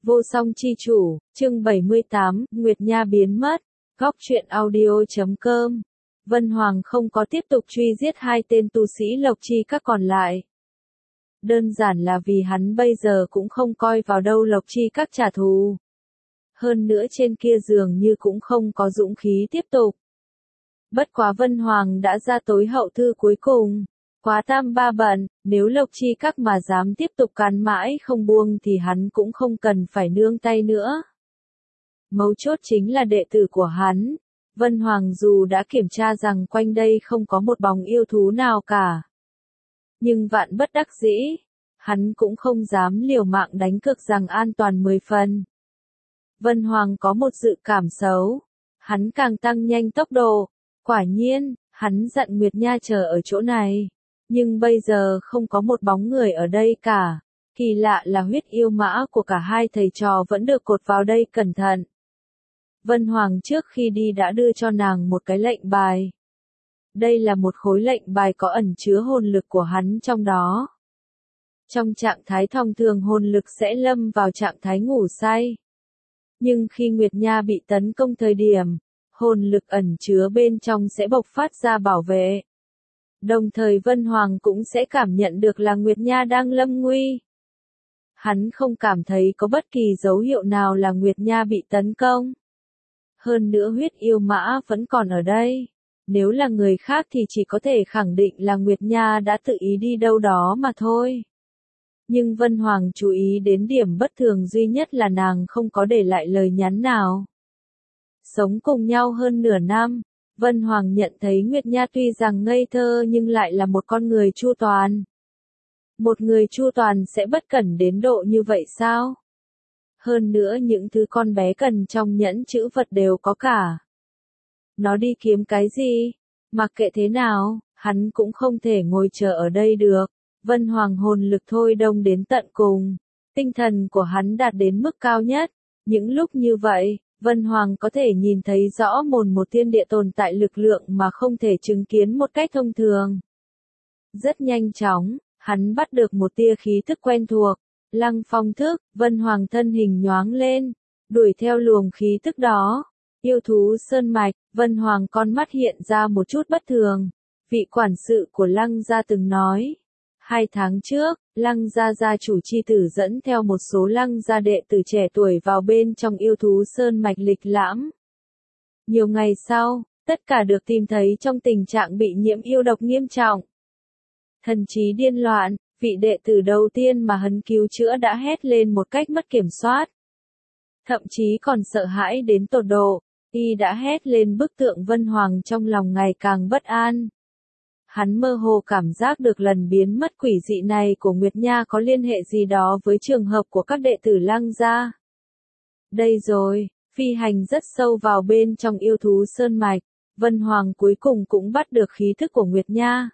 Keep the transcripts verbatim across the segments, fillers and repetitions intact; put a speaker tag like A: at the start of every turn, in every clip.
A: Vô song chi chủ, chương bảy mươi tám, Nguyệt Nha biến mất. Góc truyện audio chấm com. Vân Hoàng không có tiếp tục truy giết hai tên tu sĩ Lộc Chi các còn lại. Đơn giản là vì hắn bây giờ cũng không coi vào đâu Lộc Chi các trả thù. Hơn nữa trên kia dường như cũng không có dũng khí tiếp tục. Bất quá Vân Hoàng đã ra tối hậu thư cuối cùng. Quá tam ba bận, nếu Lộc Chi các mà dám tiếp tục càn mãi không buông thì hắn cũng không cần phải nương tay nữa. Mấu chốt chính là đệ tử của hắn. Vân Hoàng dù đã kiểm tra rằng quanh đây không có một bóng yêu thú nào cả. Nhưng vạn bất đắc dĩ, hắn cũng không dám liều mạng đánh cược rằng an toàn mười phần. Vân Hoàng có một dự cảm xấu. Hắn càng tăng nhanh tốc độ. Quả nhiên, hắn dặn Nguyệt Nha chờ ở chỗ này. Nhưng bây giờ không có một bóng người ở đây cả. Kỳ lạ là huyết yêu mã của cả hai thầy trò vẫn được cột vào đây cẩn thận. Vân Hoàng trước khi đi đã đưa cho nàng một cái lệnh bài. Đây là một khối lệnh bài có ẩn chứa hồn lực của hắn trong đó. Trong trạng thái thông thường hồn lực sẽ lâm vào trạng thái ngủ say. Nhưng khi Nguyệt Nha bị tấn công thời điểm, hồn lực ẩn chứa bên trong sẽ bộc phát ra bảo vệ. Đồng thời Vân Hoàng cũng sẽ cảm nhận được là Nguyệt Nha đang lâm nguy. Hắn không cảm thấy có bất kỳ dấu hiệu nào là Nguyệt Nha bị tấn công. Hơn nữa huyết yêu mã vẫn còn ở đây. Nếu là người khác thì chỉ có thể khẳng định là Nguyệt Nha đã tự ý đi đâu đó mà thôi. Nhưng Vân Hoàng chú ý đến điểm bất thường duy nhất là nàng không có để lại lời nhắn nào. Sống cùng nhau hơn nửa năm, Vân Hoàng nhận thấy Nguyệt Nha tuy rằng ngây thơ nhưng lại là một con người chu toàn. Một người chu toàn sẽ bất cẩn đến độ như vậy sao? Hơn nữa những thứ con bé cần trong nhẫn chữ vật đều có cả. Nó đi kiếm cái gì? Mặc kệ thế nào, hắn cũng không thể ngồi chờ ở đây được. Vân Hoàng hồn lực thôi đông đến tận cùng. Tinh thần của hắn đạt đến mức cao nhất. Những lúc như vậy, Vân Hoàng có thể nhìn thấy rõ mồn một thiên địa tồn tại lực lượng mà không thể chứng kiến một cách thông thường. Rất nhanh chóng, hắn bắt được một tia khí thức quen thuộc. Lăng phong thức, Vân Hoàng thân hình nhoáng lên, đuổi theo luồng khí tức đó. Yêu thú sơn mạch, Vân Hoàng con mắt hiện ra một chút bất thường. Vị quản sự của Lăng gia từng nói. Hai tháng trước, Lăng gia gia chủ chi tử dẫn theo một số Lăng gia đệ tử trẻ tuổi vào bên trong yêu thú sơn mạch lịch lãm. Nhiều ngày sau, tất cả được tìm thấy trong tình trạng bị nhiễm yêu độc nghiêm trọng. Thần trí điên loạn, vị đệ tử đầu tiên mà hắn cứu chữa đã hét lên một cách mất kiểm soát. Thậm chí còn sợ hãi đến tột độ, y đã hét lên bức tượng Vân Hoàng trong lòng ngày càng bất an. Hắn mơ hồ cảm giác được lần biến mất quỷ dị này của Nguyệt Nha có liên hệ gì đó với trường hợp của các đệ tử Lăng gia. Đây rồi, phi hành rất sâu vào bên trong yêu thú sơn mạch, Vân Hoàng cuối cùng cũng bắt được khí thức của Nguyệt Nha.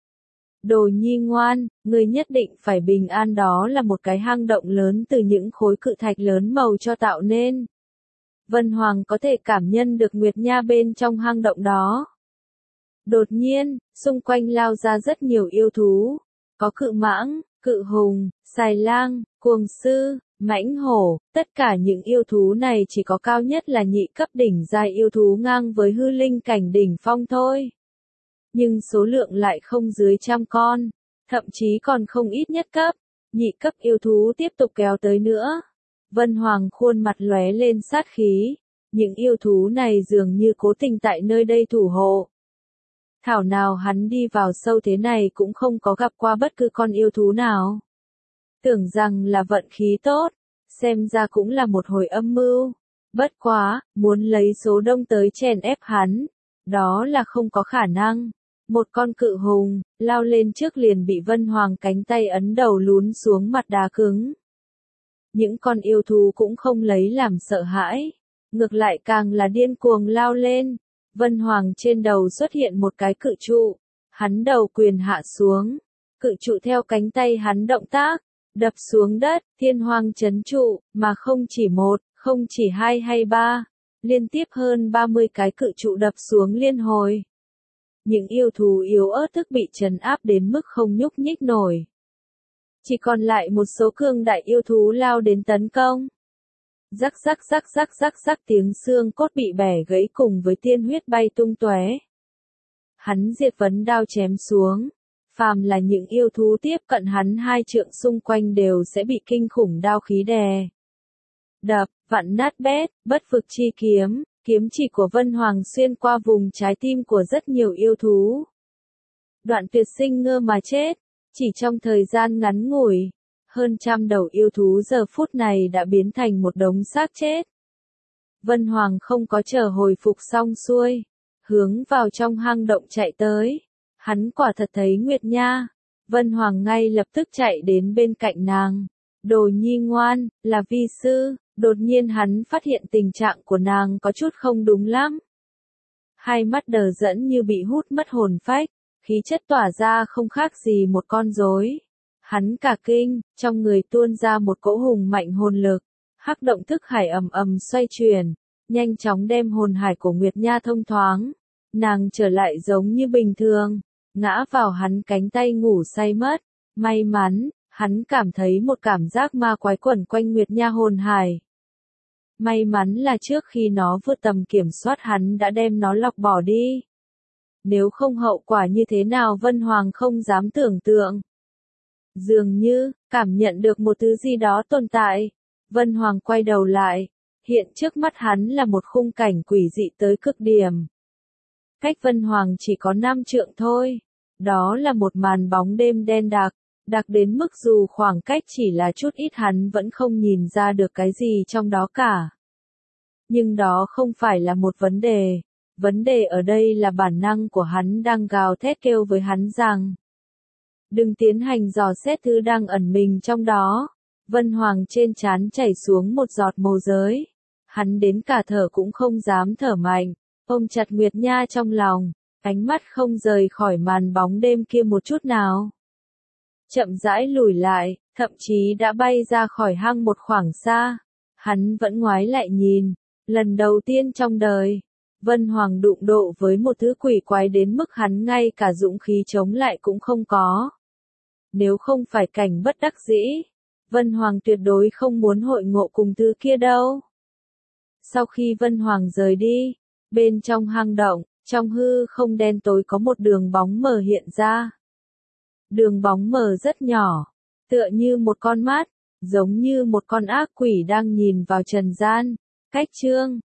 A: Đồ nhi ngoan, ngươi nhất định phải bình an, đó là một cái hang động lớn từ những khối cự thạch lớn màu cho tạo nên. Vân Hoàng có thể cảm nhận được Nguyệt Nha bên trong hang động đó. Đột nhiên, xung quanh lao ra rất nhiều yêu thú. Có cự mãng, cự hùng, xài lang, cuồng sư, mãnh hổ. Tất cả những yêu thú này chỉ có cao nhất là nhị cấp đỉnh giai yêu thú ngang với hư linh cảnh đỉnh phong thôi. Nhưng số lượng lại không dưới trăm con. Thậm chí còn không ít nhất cấp. Nhị cấp yêu thú tiếp tục kéo tới nữa. Vân Hoàng khuôn mặt lóe lên sát khí. Những yêu thú này dường như cố tình tại nơi đây thủ hộ. Thảo nào hắn đi vào sâu thế này cũng không có gặp qua bất cứ con yêu thú nào. Tưởng rằng là vận khí tốt, xem ra cũng là một hồi âm mưu. Bất quá, muốn lấy số đông tới chèn ép hắn, đó là không có khả năng. Một con cự hùng, lao lên trước liền bị Vân Hoàng cánh tay ấn đầu lún xuống mặt đá cứng. Những con yêu thú cũng không lấy làm sợ hãi, ngược lại càng là điên cuồng lao lên. Vân Hoàng trên đầu xuất hiện một cái cự trụ, hắn đầu quyền hạ xuống, cự trụ theo cánh tay hắn động tác, đập xuống đất, thiên hoàng chấn trụ, mà không chỉ một, không chỉ hai hay ba, liên tiếp hơn ba mươi cái cự trụ đập xuống liên hồi. Những yêu thú yếu ớt thức bị trấn áp đến mức không nhúc nhích nổi. Chỉ còn lại một số cương đại yêu thú lao đến tấn công. Rắc rắc rắc rắc rắc rắc tiếng xương cốt bị bẻ gãy cùng với tiên huyết bay tung tóe. Hắn diệt vấn đao chém xuống. Phàm là những yêu thú tiếp cận hắn hai trượng xung quanh đều sẽ bị kinh khủng đao khí đè. Đập, vặn nát bét, bất vực chi kiếm, kiếm chỉ của Vân Hoàng xuyên qua vùng trái tim của rất nhiều yêu thú. Đoạn tuyệt sinh ngơ mà chết, chỉ trong thời gian ngắn ngủi, hơn trăm đầu yêu thú giờ phút này đã biến thành một đống xác chết. Vân Hoàng không có chờ hồi phục xong xuôi, hướng vào trong hang động chạy tới. Hắn quả thật thấy Nguyệt Nha. Vân Hoàng ngay lập tức chạy đến bên cạnh nàng. Đồ nhi ngoan, là vi sư. Đột nhiên hắn phát hiện tình trạng của nàng có chút không đúng lắm. Hai mắt đờ đẫn như bị hút mất hồn phách, khí chất tỏa ra không khác gì một con rối. Hắn cả kinh, trong người tuôn ra một cỗ hùng mạnh hồn lực. Hắc động thức hải ầm ầm xoay chuyển, nhanh chóng đem hồn hải của Nguyệt Nha thông thoáng. Nàng trở lại giống như bình thường, ngã vào hắn cánh tay ngủ say mất. May mắn, hắn cảm thấy một cảm giác ma quái quẩn quanh Nguyệt Nha hồn hải. May mắn là trước khi nó vượt tầm kiểm soát hắn đã đem nó lọc bỏ đi. Nếu không hậu quả như thế nào Vân Hoàng không dám tưởng tượng. Dường như, cảm nhận được một thứ gì đó tồn tại. Vân Hoàng quay đầu lại, hiện trước mắt hắn là một khung cảnh quỷ dị tới cực điểm. Cách Vân Hoàng chỉ có năm trượng thôi. Đó là một màn bóng đêm đen đặc, đặc đến mức dù khoảng cách chỉ là chút ít hắn vẫn không nhìn ra được cái gì trong đó cả. Nhưng đó không phải là một vấn đề. Vấn đề ở đây là bản năng của hắn đang gào thét kêu với hắn rằng đừng tiến hành dò xét thứ đang ẩn mình trong đó. Vân Hoàng trên trán chảy xuống một giọt mồ giới. Hắn đến cả thở cũng không dám thở mạnh, ôm chặt Nguyệt Nha trong lòng, ánh mắt không rời khỏi màn bóng đêm kia một chút nào. Chậm rãi lùi lại, thậm chí đã bay ra khỏi hang một khoảng xa. Hắn vẫn ngoái lại nhìn, lần đầu tiên trong đời, Vân Hoàng đụng độ với một thứ quỷ quái đến mức hắn ngay cả dũng khí chống lại cũng không có. Nếu không phải cảnh bất đắc dĩ, Vân Hoàng tuyệt đối không muốn hội ngộ cùng thứ kia đâu. Sau khi Vân Hoàng rời đi, bên trong hang động, trong hư không đen tối có một đường bóng mờ hiện ra. Đường bóng mờ rất nhỏ, tựa như một con mắt, giống như một con ác quỷ đang nhìn vào trần gian. Cách chương